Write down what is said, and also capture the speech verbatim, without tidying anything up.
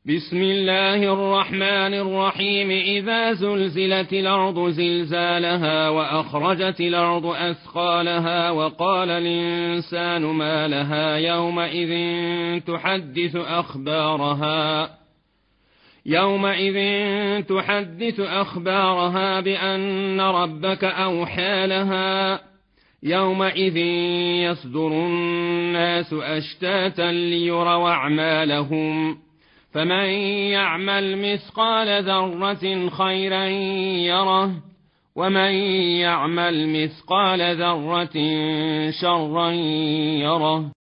بسم الله الرحمن الرحيم إذا زلزلت الأرض زلزالها وأخرجت الأرض أثقالها وقال الإنسان ما لها يومئذ تحدث أخبارها يومئذ تحدث أخبارها بأن ربك أوحى لها يومئذ يصدر الناس أشتاتا ليروا أعمالهم فمن يعمل مثقال ذرة خيرا يره ومن يعمل مثقال ذرة شرا يره.